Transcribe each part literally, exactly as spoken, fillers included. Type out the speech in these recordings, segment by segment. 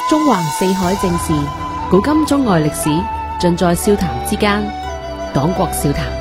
中橫四海正事，古今中外歷史，盡在笑談之間。廣國笑談。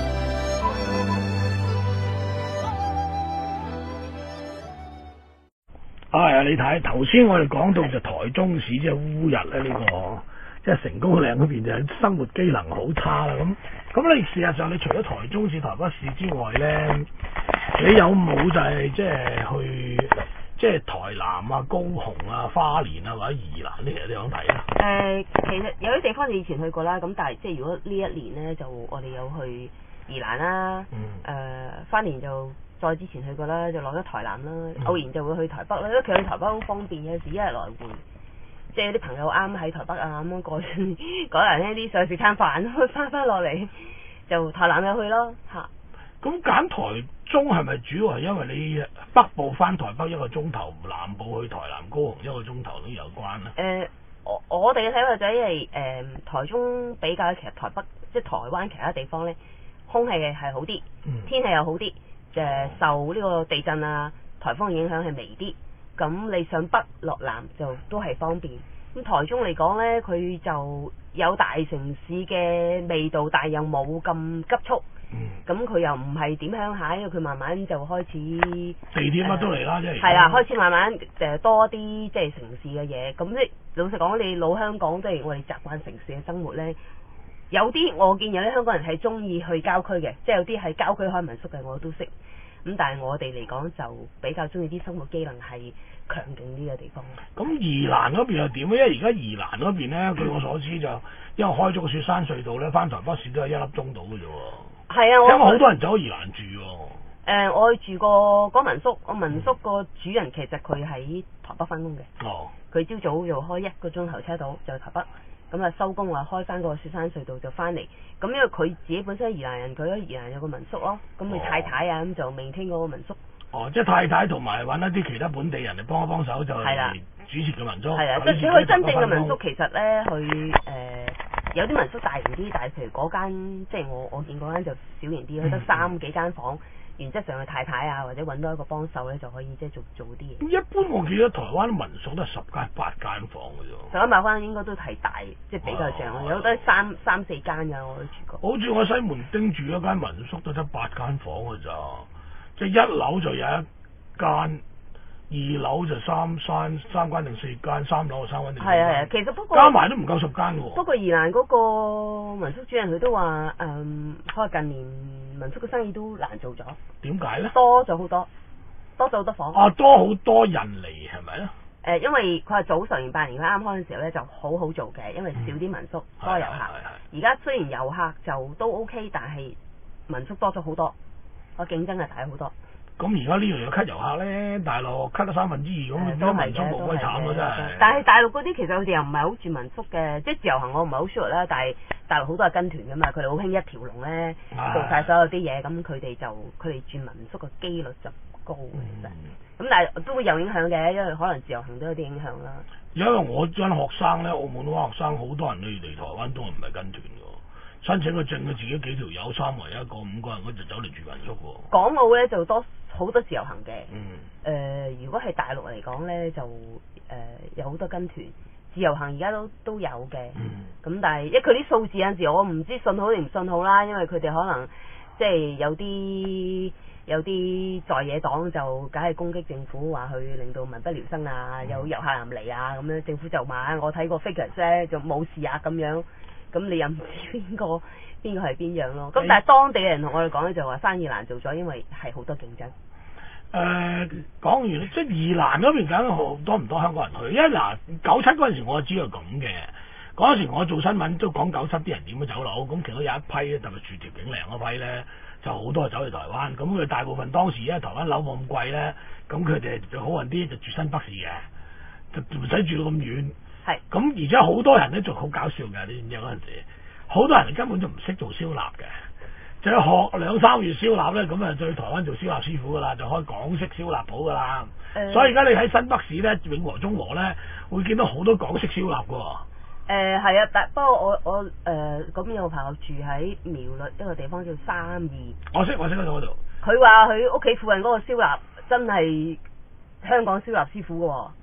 係啊，你睇頭先我哋講到就台中市即係烏日咧，呢個即係成功嶺嗰邊就係生活機能好差啦。咁咁你事實上你除咗台中市、台北市之外咧，你有冇就係即係去即係台南啊、高雄啊、花蓮啊或者宜蘭呢啲地方睇啊？ 誒、呃，其實有啲地方你以前去過啦，咁但係即係如果呢一年咧，就我哋有去宜蘭啦，誒、 嗯呃，花蓮就再之前去過啦，就落咗台南啦，嗯、偶然就會去台北啦，因為其實去台北好方便，有時一日來回，即係啲朋友啱喺台北啊咁樣過嗰日呢啲上去食餐飯，翻翻落嚟就台南又去咯嚇。 咁揀台中係咪主要係因為你北部翻台北一個鐘頭，南部去台南高雄一個鐘頭都有關咧？ 誒、呃，我我哋嘅睇法就係誒台中比較其實台北即係台灣其他地方咧，空氣係好啲， 嗯、 天氣又好啲，誒、呃、受呢個地震啊、颱風影響係微啲。咁你上北落南就都係方便。咁台中嚟講咧，佢就有大城市嘅味道，但係又冇咁急促。咁佢、嗯、又唔係點鄉下，因為佢慢慢就開始地鐵乜都嚟啦，即係係啦，開始慢慢誒多啲即係城市嘅嘢。咁即係老實講，你老香港即係我哋習慣城市嘅生活咧，有啲我見有啲香港人係中意去郊區嘅，即係有啲係郊區開民宿嘅，我都識。咁但係我哋嚟講就比較中意啲生活機能係強勁啲嘅地方。 咁宜蘭嗰邊又點咧？因為而家宜蘭嗰邊咧，據我所知就因為開咗個雪山隧道咧，翻台北市都係一粒鐘到嘅啫喎。係啊，聽講好多人走宜蘭住喎。誒、 呃，我去住過嗰民宿，我民宿個主人其實佢喺台北翻工嘅。哦。佢朝早就開一個鐘頭車到就去台北，咁啊收工啊開翻個雪山隧道就翻嚟。咁因為佢自己本身係宜蘭人，佢喺宜蘭有個民宿咯，咁佢太太啊咁就maintain嗰個民宿。哦， 即係太太同埋揾一啲其他本地人嚟幫一幫手就係主持嘅民宿。 係啊，即係佢真正嘅民宿其實咧，佢誒、呃、有啲民宿大型啲，但係譬如嗰間即係我我見嗰間就小型啲，佢得三幾間房，原則上嘅太太啊或者揾到一個幫手咧就可以即係做做啲嘢。 一般我記得台灣民宿都係十間八間房嘅啫。 十間八間應該都係大，即係比較正，哦、有得三三四間㗎，我都住過。 好似我西門町住一間民宿都得八間房㗎咋。即係一樓就有一間，二樓就三三三間定四間，三樓就三間定四間。係啊係啊，其實不過加埋都唔夠十間喎。 不過宜蘭嗰個民宿主人佢都話，誒、嗯，可能近年民宿嘅生意都難做咗。點解咧？多咗好多，多咗好多房。啊， 多好多人嚟係咪咧？誒、 呃，因為佢係早十年八年佢啱開嘅時候咧就好好做嘅，因為少啲民宿，嗯、多遊客。而家雖然遊客就都 OK，但係民宿多咗好多。個競爭係大好多。 咁而家呢樣嘢 cut 遊客咧，大陸 cut 咗三分之二咁，都民宿冇鬼慘咯，真係。 但係大陸嗰啲其實佢哋又唔係好住民宿嘅，即係自由行我唔係好 sure 啦。但係大陸好多係跟團㗎嘛，佢哋好興一條龍咧，做晒所有啲嘢，咁佢哋就佢哋住民宿嘅機率就高其實。咁、嗯、但係都會有影響嘅，因為可能自由行都有啲影響啦。 因為我間學生咧，澳門嗰班學生好多人去嚟台灣都係唔係跟團㗎。申請個證佢自己幾條友三圍一個五個人嗰就走嚟住民宿喎。港澳咧就多好多自由行嘅。 嗯。 誒、呃，如果係大陸嚟講咧，就誒、呃、有好多跟團自由行而家都都有嘅。嗯。咁但係，因為佢啲數字有陣時我唔知信好定唔信好啦，因為佢哋可能即係有啲有啲在野黨就梗係攻擊政府，話佢令到民不聊生啊，嗯、有遊客唔嚟啊，咁樣政府就話我睇過 figures 咧就冇事啊咁樣。咁你又唔知邊個邊個係邊樣咯？咁但係當地嘅人同我哋講咧，就話生意難做咗，因為係好多競爭。誒、 呃，講完即係宜蘭嗰邊梗好多唔多香港人去？因為嗱九七嗰陣時我就知道咁嘅，嗰陣時我做新聞都講九七啲人點樣走佬，咁其中有一批咧，特別住條景嶺嗰批咧，就好多走去台灣。咁佢大部分當時因為台灣樓冇咁貴咧，咁佢哋就好運啲就住新北市嘅，就唔使住到咁遠。係，咁而且好多人咧仲好搞笑㗎，你知唔知嗰陣時？好多人根本就唔識做燒臘嘅，就要學兩三月燒臘咧，咁啊就去台灣做燒臘師傅㗎啦，就開港式燒臘鋪㗎啦。呃、所以而家你喺新北市咧，永和中和咧，會見到好多港式燒臘㗎喎。 誒係啊，但不過我我誒咁有個朋友住喺苗栗一個地方叫三義。 我識我識嗰度嗰度。佢話佢屋企附近嗰個燒臘真係香港燒臘師傅㗎喎。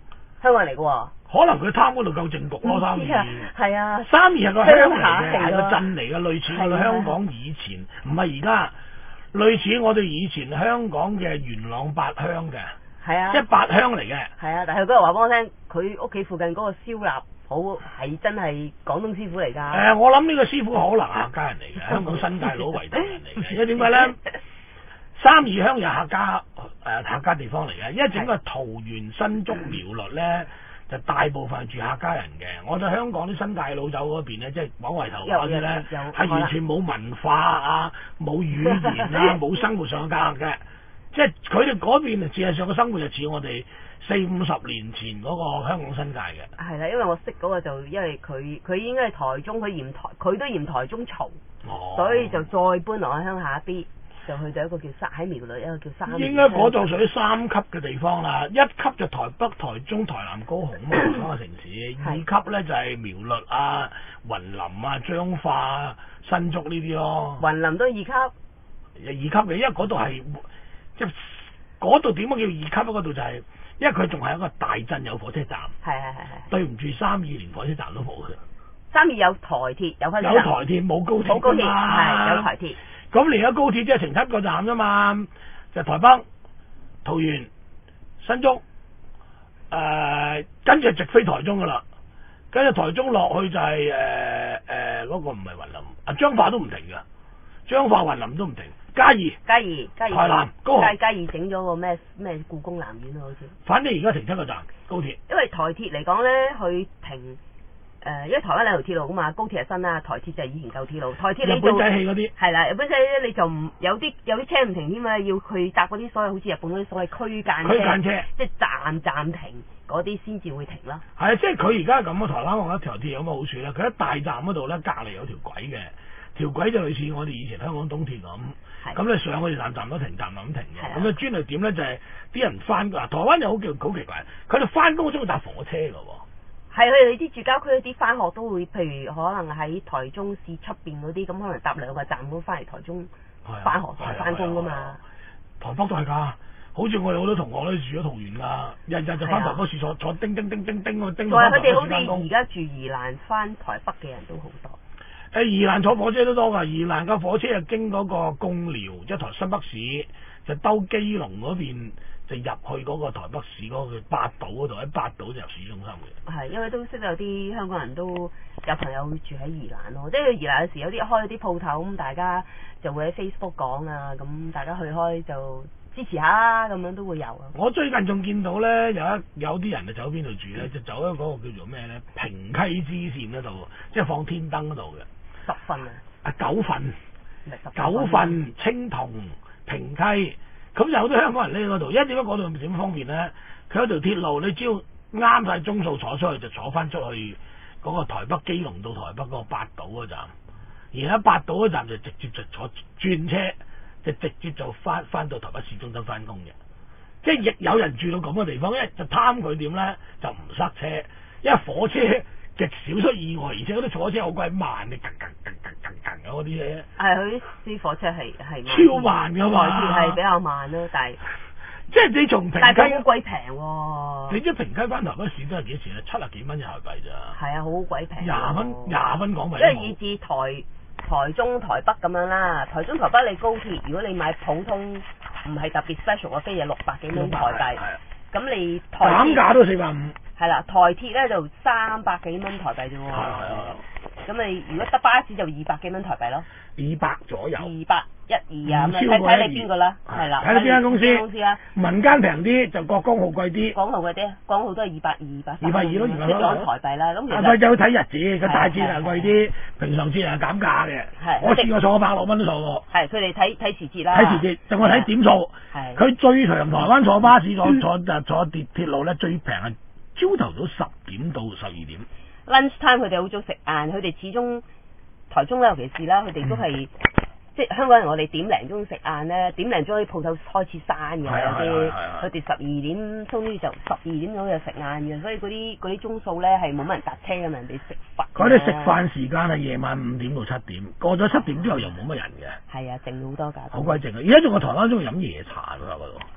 香港人嚟嘅喎。 可能佢貪嗰度夠正局咯，三二。 係啊。 三二係個鄉嚟嘅，係個鄉下鎮嚟嘅，類似我哋香港以前，唔係而家，類似我哋以前香港嘅元朗八鄉嘅。 係啊。 即係八鄉嚟嘅。 係啊，但係佢嗰日話俾我聽，佢屋企附近嗰個燒臘鋪係真係廣東師傅嚟㗎。誒、 呃，我諗呢個師傅可能係客家人嚟嘅，香港新界佬為大人嚟嘅。因為點解咧？三二鄉有客家誒、呃、客家地方嚟嘅，因為整個桃園新竹苗栗咧。就大部分住客家人嘅，我哋香港啲新界佬走嗰邊咧，即係往圍頭嗰啲咧，係完全冇文化啊、冇語言啊、冇生活上嘅價值嘅，即係佢哋嗰邊事實上嘅生活就似我哋四五十年前嗰個香港新界嘅。係啦， 因為我識嗰個就因為佢佢應該係台中，佢嫌台佢都嫌台中嘈， 哦、 所以就再搬落去鄉下啲。就去到一個叫三喺苗栗一個叫三。 應該嗰度屬於三級嘅地方啦，一級就台北、台中、台南、高雄咁嘅三個城市，二級咧就係、是、苗栗啊、雲林啊、彰化啊、新竹呢啲咯。 雲林都二級。 二級嘅，因為嗰度係即係嗰度點解叫二級啊？嗰度就係、是、因為佢仲係一個大鎮有火車站。係係係係。對唔住，三二連火車站都冇嘅。三二有台鐵有火車站。有台鐵冇高鐵。冇高鐵係有台鐵。咁而家高鐵即係成七個站啫嘛，就係、台北、桃園、新竹，誒、呃，跟住直飛台中噶啦，跟住台中落去就係誒誒嗰個唔係雲林，啊彰化都唔停噶，彰化雲林都唔停，嘉義、嘉義、嘉義、台南、高雄、嘉嘉義整咗個咩咩故宮南院啊好似，反正而家停七個站高鐵，因為台鐵嚟講咧，佢停。誒、呃，因為台灣兩條鐵路噶嘛，高鐵係新啦，台鐵就係以前舊鐵路。台鐵你就日本仔氣嗰啲係啦，日本仔咧你就唔有啲有啲車唔停添啊，要去搭嗰啲所謂好似日本嗰啲所謂區間車，區間車即係站站停嗰啲先至會停啦。係啊，即係佢而家咁啊，台灣我覺得條鐵有乜好處咧？佢喺大站嗰度咧，隔離有條軌嘅，條軌就類似我哋以前香港東鐵咁。咁你上嗰條站站都停，站站咁停嘅。咁啊專嚟點咧就係、是、啲人翻嗱，台灣又好叫好奇怪，佢哋翻工中意搭火車㗎喎。係佢哋啲住郊區嗰啲翻學都會，譬如可能喺台中市出邊嗰啲，咁可能搭兩個站咁翻嚟台中翻學同翻工噶嘛。台北都係㗎，好似我哋好多同學都住咗桃園㗎，日日就翻台北市坐坐叮叮叮叮叮咁叮到翻台北市翻工。佢哋好似而家住宜蘭翻台北嘅人都好多。誒宜蘭坐火車都多㗎，宜蘭嘅火車就經嗰個貢寮，即係台新北市，就兜基隆嗰邊。就入去嗰個台北市嗰個八島嗰度，喺八島就入市中心嘅。係，因為都識到有啲香港人都有朋友住喺宜蘭咯，即係宜蘭有時有啲開啲鋪頭咁，大家就會喺 Facebook 講啊，咁大家去開就支持下啦，咁樣都會有啊。我最近仲見到咧，有一有啲人就走邊度住咧，就走喺嗰個叫做咩咧，平溪支線嗰度，即係放天燈嗰度嘅。十份啊？啊九份。九份青銅平溪。咁有好多香港人匿嗰度，因為點解嗰度點方便咧？佢有條鐵路，你只要啱晒鐘數坐出去，就坐翻出去嗰個台北基隆到台北嗰個八島嗰站，而喺八島嗰站就直接就坐轉車，就直接就翻翻到台北市中心翻工嘅。即係亦有人住到咁嘅地方，因為就貪佢點咧，就唔塞車，因為火車極少出意外，而且嗰啲火車好鬼慢嘅，嗰啲嘢。係佢啲火車係係超慢㗎嘛，台鐵係比較慢咯，但係即係你從平溪好鬼平喎。你知平溪翻台北市都係幾錢啊？七啊幾蚊人民幣咋？係啊，好鬼平。廿蚊廿蚊港幣。即係以至台台中台北咁樣啦，台中台北你高鐵，如果你買普通唔係特別 special 嘅飛，就六百幾蚊台幣。咁你台減價都四百五。係啦，台鐵咧就三百幾蚊台幣啫喎。係啊。咁你如果得巴士就二百幾蚊台幣咯。二百左右。二百一二啊，咁睇睇你邊個啦。係啦。睇你邊間公司。公司啦。民間平啲就國光號貴啲。港號貴啲，港號都係二百二百。二百二咯，二百咯。台幣啦，咁其實。啊，有睇日子，個大節係貴啲，平常節係減價嘅。係。我試過坐百六蚊都坐過。係，佢哋睇睇時節啦。睇時節，就我睇點數。係。佢最長台灣坐巴士坐坐就坐鐵鐵路咧，最平係朝頭早十點到十二點。lunch time 佢哋好早食晏，佢哋始終台中咧，尤其是啦，佢哋都係、嗯、即係香港人，我哋點零鐘食晏咧，點零鐘啲鋪頭開始閂嘅，有啲佢哋十二點終於就十二點鐘就食晏嘅，所以嗰啲嗰啲鐘數咧係冇乜人搭車咁，人哋食飯。嗰啲食飯時間係夜晚五點到七點，過咗七點之後又冇乜人嘅。係啊，靜好多㗎。好鬼靜啊！而家仲有台灣中意飲夜茶㗎嗰度。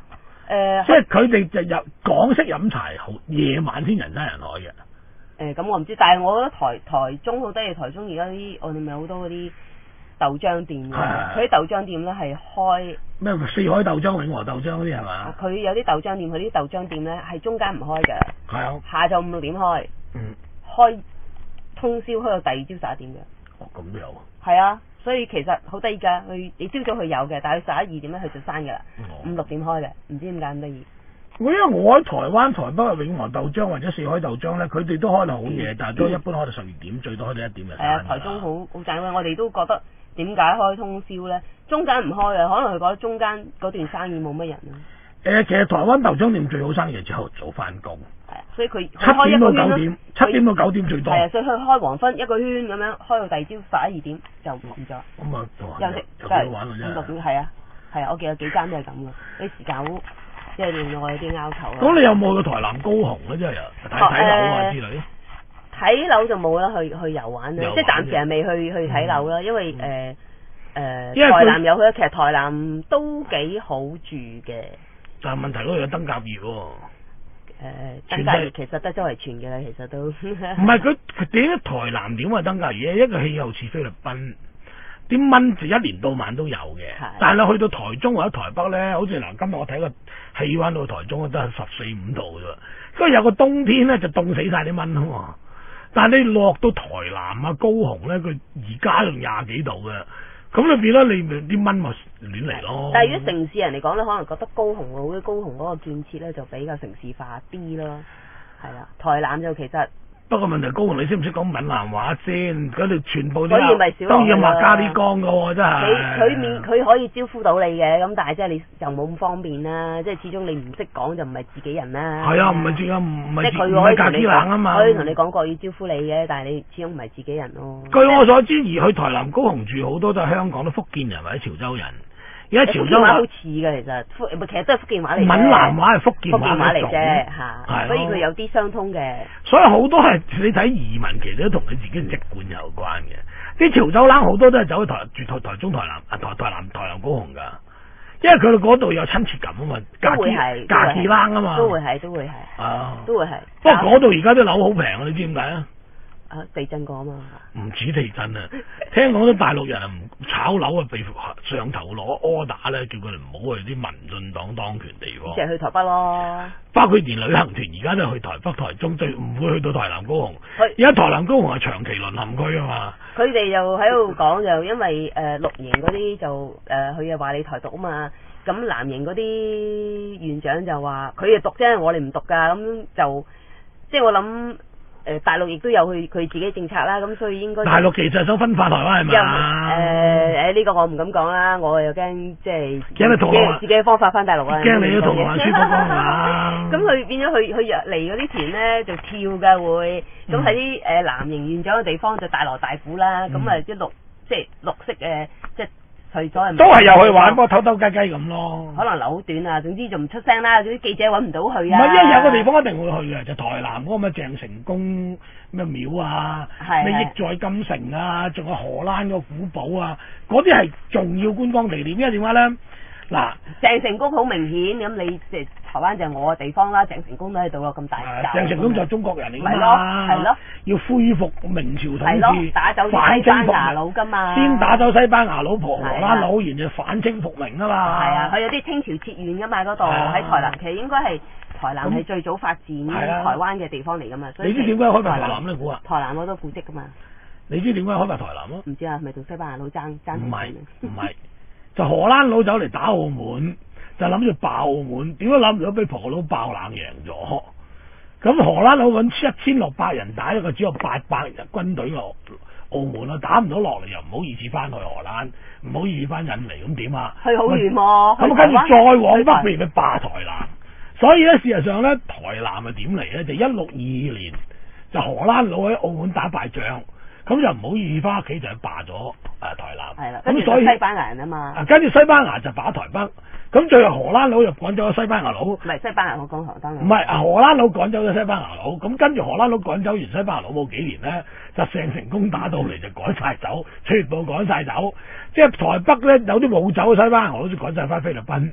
誒， 即係佢哋就入港式飲茶，好夜晚先人山人海嘅。 誒咁、呃、我唔知，但係我覺得台台中好得意，台中而家啲我哋咪好多嗰啲豆漿店嘅，佢啲豆漿店咧係開咩四海豆漿、永和豆漿嗰啲係嘛？ 佢有啲豆漿店，佢啲豆漿店咧係中間唔開嘅， 係啊， 下晝五六點開， 嗯， 開通宵開到第二朝十一點嘅。 哦，咁都有。 係啊，所以其實好得意㗎，佢你朝早佢有嘅，但係十一二點咧佢就閂㗎啦，五六點開嘅，唔知點解咁得意。 我因為我喺台灣台北嘅永和豆漿或者四海豆漿咧，佢哋都開到好夜，嗯、但係都一般開到十二點，最多開到一點就閂。係啊， 台中好好正嘅，我哋都覺得點解開通宵咧？中間唔開啊，可能佢覺得中間嗰段生意冇乜人啊。誒、 呃，其實台灣豆漿店最好生意之後早翻工。 係啊，所以佢七點到九點，七點到九點最多。 係啊，所以佢開黃昏一個圈咁樣，開到第二朝十一二點就唔咗。 咁啊， 休息就幾好玩㗎真係。 六點係啊，係啊，我見有幾間都係咁嘅，啲時間好。即係令到我有啲拗頭。 咁你有冇去台南高雄咧？真係睇睇樓啊之類。 睇樓就冇啦，去去遊玩啦，即係暫時係未去去睇樓啦，因為誒誒、 嗯呃、 因為台南有去，其實台南都幾好住嘅。 但係問題嗰度有登革熱喎。 誒登革熱其實得周圍傳嘅啦，其實都。唔係佢佢點解台南點會登革熱？一個氣候似菲律賓。啲蚊就一年到晚都有嘅，的但係你去到台中或者台北咧，好似嗱，今日我睇個氣溫到台中都係十四五度啫，跟住有個冬天咧就凍死晒啲蚊啊嘛，但係你落到台南啊高雄咧，佢而家仲廿幾度嘅，咁你變咗你啲蚊咪亂嚟咯。 但係如果城市人嚟講咧，可能覺得高雄好啲，高雄嗰個建設咧就比較城市化啲咯，係啦，台南就其實。 不過問題高雄，你識唔識講閩南話先？嗰度全部都可以咪少當然話加啲光㗎喎，真係。 佢佢面佢可以招呼到你嘅，咁但係即係你又冇咁方便啦。即係始終你唔識講就唔係自己人啦。 係啊，唔係自己，唔係即係佢唔係格之冷啊嘛。 可以同你講國語招呼你嘅，但係你始終唔係自己人咯。 據我所知，而去台南高雄住好多都係香港，都福建人或者潮州人。而家潮州話好似嘅，其實福其實都係福建話嚟嘅。 閩南話係福建話嚟啫，嚇，所以佢有啲相通嘅。 所以好多係你睇移民，其實都同你自己籍貫有關嘅。啲潮州冷好多都係走去台住台台中、台南啊台台南台南高雄㗎，因為佢哋嗰度有親切感啊嘛， 都會係假期冷啊嘛， 都會係都會係啊，都會係。 不過嗰度而家啲樓好平啊，你知點解啊？ 啊！地震過啊嘛， 唔止地震啊！聽講啲大陸人啊唔炒樓啊，被上頭攞 order 咧，叫佢哋唔好去啲民進黨當權地方。 即係去台北咯。包括連旅行團而家都去台北、台中，最唔會去到台南高雄。而家台南高雄係長期淪陷區啊嘛。 佢哋又喺度講，就因為誒綠營嗰啲就誒佢又話你台獨啊嘛，咁藍營嗰啲院長就話佢哋獨啫，我哋唔獨㗎，咁就即係我諗。誒大陸亦都有佢佢自己政策啦，咁所以應該大陸其實想分化台灣係咪啊？ 誒誒呢個我唔敢講啦，我又驚即係驚你同我自己嘅方法翻大陸啊！ 驚你都同我話輸光光啊！ 咁佢變咗佢佢入嚟嗰啲團咧就跳㗎會，咁喺啲誒藍營院長嘅地方就大鑼大鼓啦，咁啊啲綠即係綠色嘅即係。除咗都係又去玩，不過偷偷雞雞咁咯。 可能留好短啊，總之就唔出聲啦。啲記者揾唔到佢啊。 唔係，因為有個地方一定會去嘅，就台南嗰個咩鄭成功咩廟啊，咩益在金城啊，仲有荷蘭個古堡啊，嗰啲係重要觀光地點。因為點解咧？嗱， 鄭成功好明顯，咁你即係台灣就係我嘅地方啦。鄭成功都喺度咯，咁大嚿。 鄭成功就係中國人嚟㗎嘛。 係咯，係咯。要恢復明朝統治， 打走西班牙佬㗎嘛。先打走西班牙佬、荷蘭佬，然後反清復明啊嘛。 係啊，佢有啲清朝設縣㗎嘛嗰度，喺台南，其實應該係台南係最早發展台灣嘅地方嚟㗎嘛。 你知點解開發台南咧？估啊？ 台南好多古蹟㗎嘛。 你知點解開發台南咯？ 唔知啊，咪同西班牙佬爭爭？ 唔係唔係。就荷蘭佬走嚟打澳門，就諗住爆澳門，點解諗唔到俾葡佬爆冷贏咗？咁荷蘭佬揾一千六百人打一個只有八百人軍隊落澳門啦，打唔到落嚟又唔好意思翻去荷蘭，唔好意思翻印尼，咁點啊？ 去好遠喎！ 咁跟住再往北，譬如佢霸台南，所以咧事實上咧，台南係點嚟咧？就一六二二年就荷蘭佬喺澳門打敗仗。咁就唔好意思翻屋企就霸咗誒台南， 係啦，咁所以西班牙人啊嘛， 啊跟住西班牙就打台北，咁最後荷蘭佬就趕走咗西班牙佬，唔係西班牙佬講荷蘭佬， 唔係啊荷蘭佬趕走咗西班牙佬，咁跟住荷蘭佬趕走完西班牙佬冇幾年咧，就鄭成功打到嚟就趕晒走，全部趕晒走，即係台北咧有啲冇走嘅西班牙佬就趕晒翻菲律賓，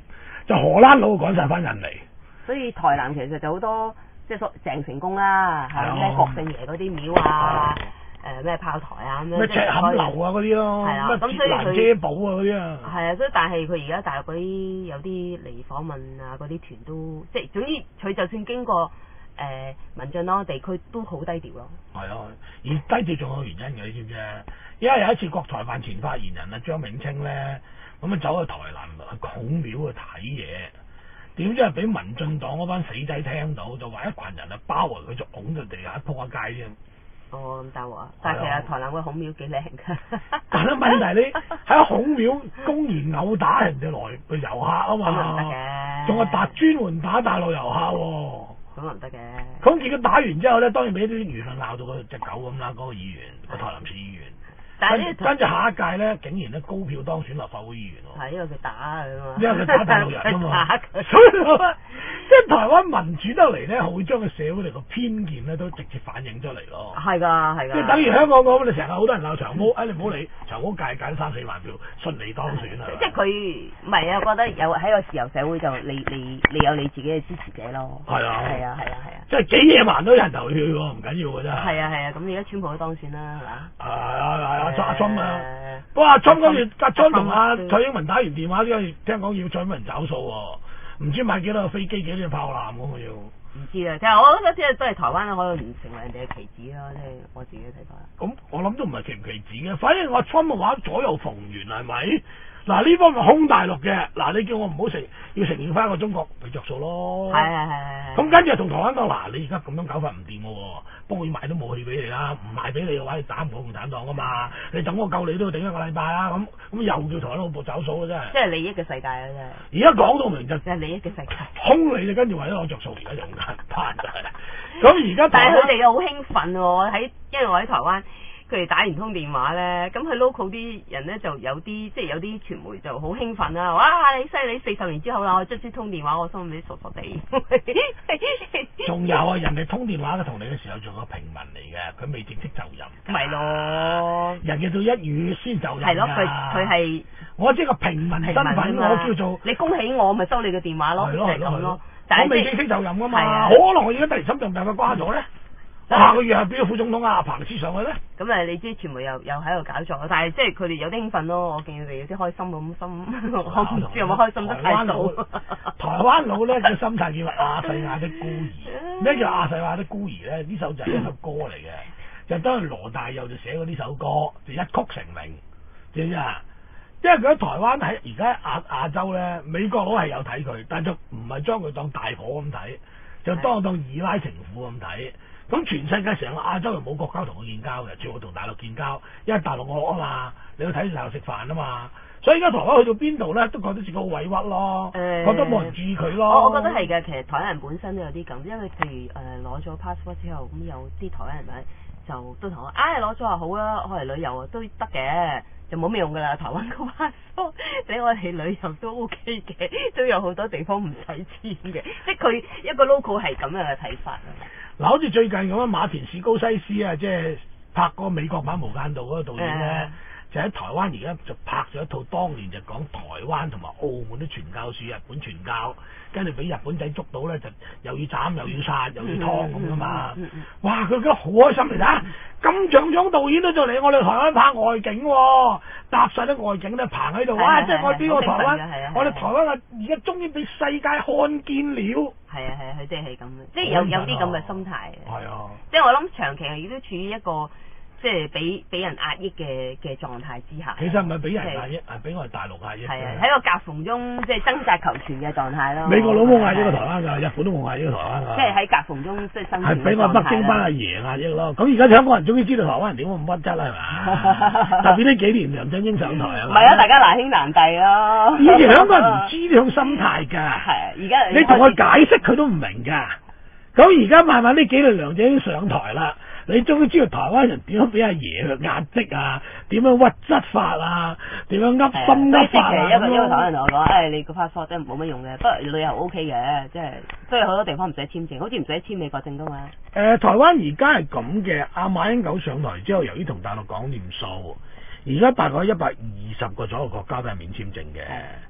就荷蘭佬趕晒翻印尼。 所以台南其實就好多即係所鄭成功啦，係咩係郭姓爺嗰啲廟啊，誒咩炮台啊咁樣， 咩赤坎樓啊嗰啲咯， 係啦， 咩咁所以蘭佢遮堡啊嗰啲啊。 係啊，所以但係佢而家大陸嗰啲有啲嚟訪問啊，嗰啲團都即係總之佢就算經過。誒、呃、民進黨嘅地區都好低調咯。係啊，而低調仲有原因嘅，你知唔知啊？因為有一次國台辦前發言人啊張永清咧，咁啊走去台南去孔廟去睇嘢，點知係俾民進黨嗰班死仔聽到，就話一群人啊包圍佢，就拱到地下撲下街啫。 哦，咁大鑊啊！但係其實台南個孔廟幾靚㗎。 但係問題你喺孔廟公然毆打人哋來嘅遊客啊嘛， 咁唔得嘅， 仲係打專門打大陸遊客喎。 咁唔得嘅。 咁結果打完之後咧，當然俾啲輿論鬧到佢隻狗咁啦，嗰、那個議員，個台南市議員。 但係呢， 跟住下一屆咧，竟然咧高票當選立法會議員喎。 係因為佢打佢啊嘛。 因為佢打大陸人啊嘛。 打所以即係台灣民主得嚟咧，會將個社會嚟個偏見咧，都直接反映出嚟咯。 係㗎，係㗎。 即係等於香港咁，你成日好多人鬧長毛，哎你唔好理長毛，屆屆三四萬票順利當選啊。 即係佢唔係啊，我覺得有喺個自由社會就你你你有你自己嘅支持者咯。 係啊。係啊係啊係啊。 即係幾野蠻都有人投票喎，唔緊要㗎真係。 係啊係啊，咁而家川普都當選啦，係嘛？ 係啊係啊，阿春啊。不過阿春跟住阿春同阿蔡英文打完電話之後，聽講要蔡英文找數喎。唔知買幾多個飛機，幾多隻炮艦咁我要。 唔知啊，其實我覺得即係都係台灣可以唔成為人哋嘅棋子咯，即係我自己嘅睇法。 咁我諗都唔係棋唔棋子嘅，反正我川嘅話左右逢源係咪？嗱呢方面空大陸嘅，嗱你叫我唔好承要承認翻個中國咪着數咯。 係係係係。 咁跟住同台灣講嗱，你而家咁樣搞法唔掂嘅喎，幫我要賣都武器俾你啦，唔賣俾你嘅話，你打唔過共產黨噶嘛，你等我救你都要頂一個禮拜啦，咁咁又叫台灣老部走數嘅真係。 即係利益嘅世界啊真係。 而家講到明就即係利益嘅世界。 空你就跟住為咗攞着數，而家就咁簡單就係。咁而家但係佢哋又好興奮喎，喺因為我喺台灣。佢哋打完通電話咧，咁佢 local 啲人咧就有啲即係有啲傳媒就好興奮啦！哇，你犀利！四十年之後啦，我卒之通電話，我心裏傻傻地。 仲有啊，人哋通電話嘅同你嘅時候仲有平民嚟嘅，佢未正式就任。 咪咯， 人哋到一月先就任㗎。 係咯，佢佢係我即係個平民身份，我叫做你恭喜我，咪收你嘅電話咯， 係咯係咁咯。 我未正式就任㗎嘛，可能我而家突然心臟病發瓜咗咧。下個月係邊個副總統啊？阿彭斯上去咧？ 咁誒，你知傳媒又又喺度搞作，但係即係佢哋有啲興奮咯。我見佢哋有啲開心咁心，我唔知有冇開心得太早。 台灣佬咧嘅心態叫亞細亞的孤兒。咩叫亞細亞的孤兒咧？呢首就係一首歌嚟嘅，就當係羅大佑就寫過呢首歌，就一曲成名，知唔知啊？因為佢喺台灣喺而家亞亞洲咧，美國佬係有睇佢，但係就唔係將佢當大婆咁睇，就當當二奶情婦咁睇。咁全世界成個亞洲又冇國家同佢建交嘅，全部同大陸建交，因為大陸惡啊嘛，你去睇大陸食飯啊嘛，所以而家台灣去到邊度咧，都覺得自己好委屈咯，欸、覺得冇人注意佢咯。 我我覺得係嘅，其實台灣人本身都有啲咁，因為譬如誒攞咗 passport 之後，咁有啲台灣人咪就都同我，唉攞咗就好啦，我嚟旅遊啊都得嘅，就冇咩用㗎啦。台灣個 passport 俾我哋旅遊都 OK 嘅，都有好多地方唔使簽嘅，即係佢一個 local 係咁樣嘅睇法啊。 嗱，好似最近咁樣，馬田史高西斯啊，即係拍嗰個美國版無間道嗰個導演咧，嗯、就喺台灣而家就拍咗一套，當年就講台灣同埋澳門啲傳教士，日本傳教，跟住俾日本仔捉到咧，就又要斬又要殺又要劏咁噶嘛，嗯嗯嗯、哇！佢覺得好開心嚟㗎，金像獎導演都就嚟我哋台灣拍外景喎、哦，搭晒啲外景咧，棚喺度，哇！即係我哋呢個台灣，我哋台灣啊，而家終於俾世界看見了。 係啊係啊，佢即係係咁嘅，即係有有啲咁嘅心態嘅。 係啊， 即係我諗長期係亦都處於一個即係俾俾人壓抑嘅嘅狀態之下。 其實唔係俾人壓抑，係俾我哋大陸壓抑。 係啊，喺個夾縫中即係掙扎求存嘅狀態咯。 美國佬冇壓抑過台灣㗎，日本都冇壓抑過台灣㗎。 即係喺夾縫中即係生存嘅狀態。係俾我北京班阿爺壓抑咯。咁而家香港人終於知道台灣人點咁屈質啦，係嘛？特別呢幾年梁振英上台啊。 唔係啊，大家難兄難弟咯。 以前香港人唔知呢種心態㗎。係啊，而家你同佢解釋佢都唔明㗎。咁而家慢慢呢幾年梁振英上台啦，你終於知道台灣人點樣俾阿爺去壓迫啊，點樣屈質法啊，點樣噏心噏法啊。 一個一個台灣人同我講，誒、哎、你個 passport 真係冇乜用嘅，不過旅遊 O K 嘅，即係都有好多地方唔使簽證，好似唔使簽美國證㗎嘛。 誒、呃，台灣而家係咁嘅，阿馬英九上台之後，由於同大陸講掂數，而家大概一百二十個左右國家都係免簽證嘅。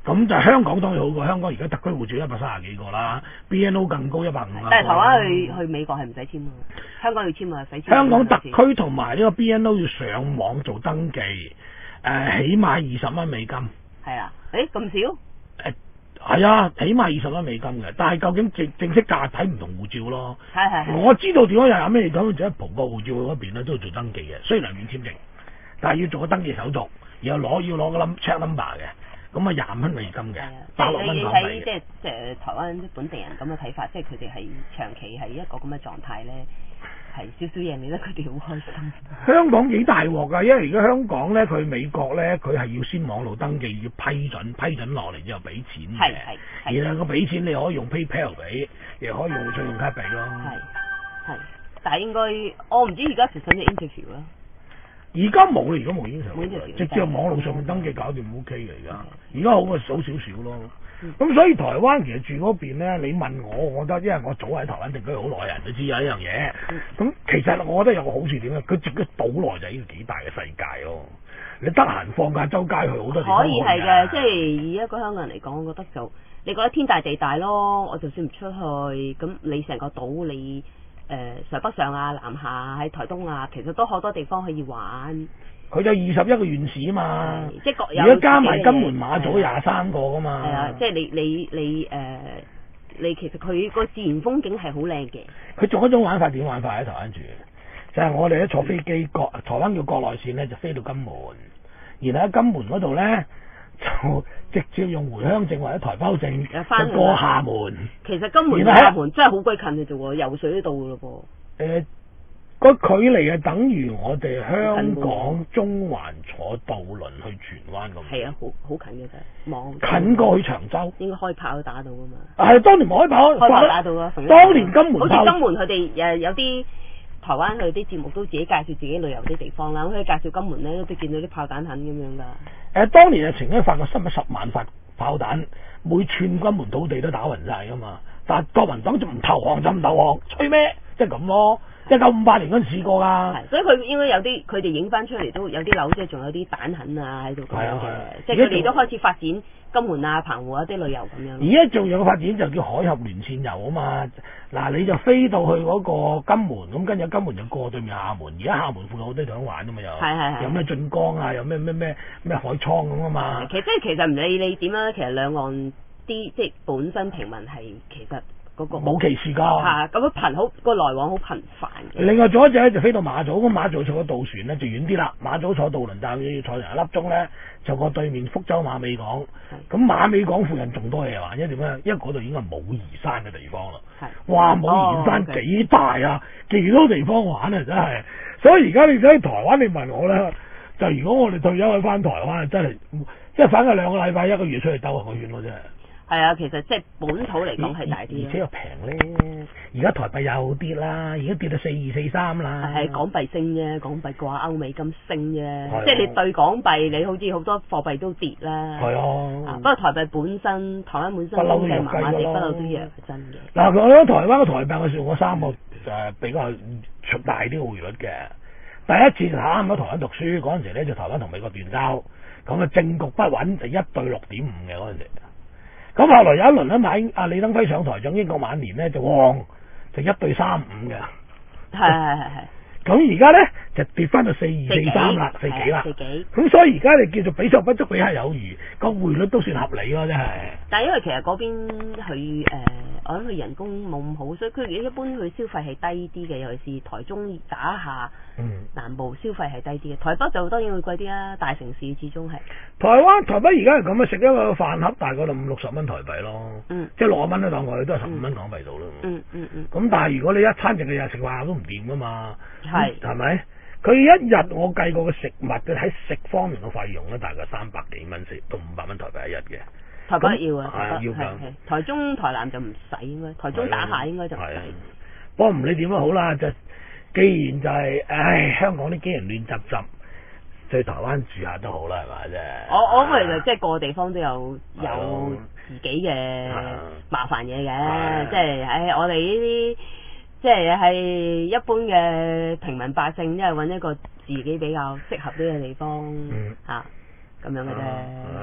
咁就香港當然好過，香港而家特區護照一百三十幾個啦 ，B N O 更高一百五啊。 但係台灣去去美國係唔使簽啊，香港要簽啊，使簽。 香港特區同埋呢個 B N O 要上網做登記，誒、呃，起碼二十蚊美金。 係啊，誒咁少？ 誒係啊，起碼二十蚊美金嘅，但係究竟正正式價睇唔同護照咯。 係係係。我知道點解又有咩咁，就喺葡國護照嗰邊咧都要做登記嘅，雖然係免簽證，但係要做個登記手續，然後攞要攞個 check number 嘅。咁啊廿蚊美金嘅，百六蚊港幣嘅。即係即係台灣本地人咁嘅睇法，即係佢哋係長期係一個咁嘅狀態咧，係少少嘢，你覺得佢哋好開心。 香港幾大鑊㗎，因為而家香港咧，佢美國咧，佢係要先網路登記，要批准，批准落嚟之後俾錢嘅。係係。然後個俾錢你可以用 PayPal 俾，亦可以用信用卡俾咯。 係係，但係應該我唔知而家實施咗 interview 啦。 而家冇啦，而家冇應酬，直接喺網絡上面登記搞掂 O K 嘅而家。而家好過少少少咯。咁、嗯、所以台灣其實住嗰邊咧，你問我，我覺得因為我早喺台灣定居好耐，人都知有一樣嘢。咁、嗯、其實我覺得有個好處點咧，佢自己島內就係一個幾大嘅世界咯。你得閒放假周街去好多地方可以係嘅，即係以一個香港人嚟講，我覺得就你覺得天大地大咯。我就算唔出去，咁你成個島你。誒、呃、上北上啊、南下喺台東啊，其實都好多地方可以玩。 佢就二十一個縣市啊嘛， 即係各有。 如果加埋金門馬祖廿三個噶嘛。係啊， 即係你你你誒、呃，你其實佢個自然風景係好靚嘅。 佢仲有一種玩法點玩法喺台灣住，就係、是、我哋咧坐飛機國台灣叫國內線咧，就飛到金門，然後喺金門嗰度咧。就直接用回鄉證或者台胞證就過廈門。其實金門同廈門真係好鬼近嘅啫喎，游水都到嘅咯噃。誒，個距離係等於我哋香港中環坐渡輪去荃灣咁。係啊，好好近嘅啫，望近過去長洲。應該開炮都打到㗎嘛。係當年冇開炮，開炮打到啊！當年金門好似金門佢哋誒有啲。台灣佢啲節目都自己介紹自己旅遊啲地方啦，咁佢介紹金門咧都見到啲炮彈痕咁樣噶。誒、呃，當年啊曾經發過新聞十萬發炮彈，每寸金門土地都打暈晒噶嘛。但係國民黨就唔投降就唔投降，吹咩？即係咁咯。一九五八年嗰陣試過噶。係，所以佢應該有啲佢哋影翻出嚟都有啲樓，即係仲有啲彈痕啊喺度咁樣嘅。即係佢哋都開始發展金門啊、澎湖啊啲旅遊咁樣。而家仲有個發展就叫海峽連線遊啊嘛。嗱，你就飛到去嗰個金門，咁跟住金門就過對面廈門。而家廈門附近好多地方玩啊嘛，又係係係有咩晉江啊，有咩咩咩咩海滄咁啊嘛。其實即係其實唔理你點樣，其實兩岸啲即係本身平民係其實。嗰個冇歧視㗎，嚇咁樣頻好個來往好頻繁嘅。另外仲有一隻咧就飛到馬祖，咁馬祖坐個渡船咧就遠啲啦。馬祖坐渡輪站要坐成一粒鐘咧，就過對面福州馬尾港。咁馬尾港附近仲多嘢玩，因為點咧？因為嗰度已經係武夷山嘅地方啦。係，哇！武夷山幾大啊，幾多地方玩啊，真係。所以而家你喺台灣，你問我咧，就如果我哋退休去翻台灣，真係即係反個兩個禮拜一個月出去兜下個圈咯，真係。係啊，其實即係本土嚟講係大啲，而且又平咧。而家台幣又跌啦，而家跌到四二四三啦。係港幣升啫，港幣掛歐美金升啫。即係你對港幣，你好似好多貨幣都跌啦。係啊。不過台幣本身，台灣本身經濟麻麻地，不嬲都弱係真嘅。嗱，我覺得台灣嘅台幣我算過三個誒比較出大啲嘅匯率嘅。第一次啱喺台灣讀書嗰陣時咧，就台灣同美國斷交，咁啊政局不穩就一對六點五嘅嗰陣時。咁後來有一輪咧買阿李登輝上台掌英國晚年咧就旺，就一對三五嘅。係係係係。咁而家咧就跌翻到四二四三啦，四幾啦。四幾。咁所以而家你叫做比上不足，比下有餘，個匯率都算合理咯，真係。但係因為其實嗰邊佢誒，我諗佢人工冇咁好，所以佢一般佢消費係低啲嘅，尤其是台中打下。嗯，南部消費係低啲嘅，台北就當然會貴啲啦，大城市始終係。台灣台北而家係咁啊，食一個飯盒大概就五六十蚊台幣咯，嗯，即係六十蚊都當我哋都係十五蚊港幣到咯，嗯嗯嗯。咁、嗯嗯、但係如果你一餐淨係日食飯都唔掂噶嘛，係係咪？佢一日我計過嘅食物嘅喺食方面嘅費用咧，大概三百幾蚊食到五百蚊台幣一日嘅。台北要啊，係要㗎。台中台南就唔使應該，台中打下應該就唔使。不過唔理點都好啦，就。既然就係、是，唉，香港啲機人亂雜雜，去台灣住下都好啦，係咪啫？我我其實即係個地方都有有自己嘅麻煩嘢嘅，即係唉，我哋呢啲即係係一般嘅平民百姓，即係揾一個自己比較適合啲嘅地方嚇咁、嗯啊、樣嘅啫。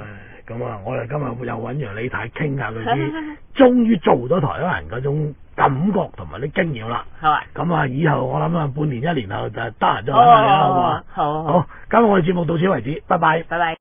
咁啊，我哋今日又揾楊李太傾下佢啲，終於做咗台灣人嗰種感覺同埋啲經驗啦。 好啊。 咁啊，以後我諗啊，半年一年後就得閒再揾下你啦，好唔好啊？ 好， 好，今日我哋節目到此為止，拜拜。 拜拜。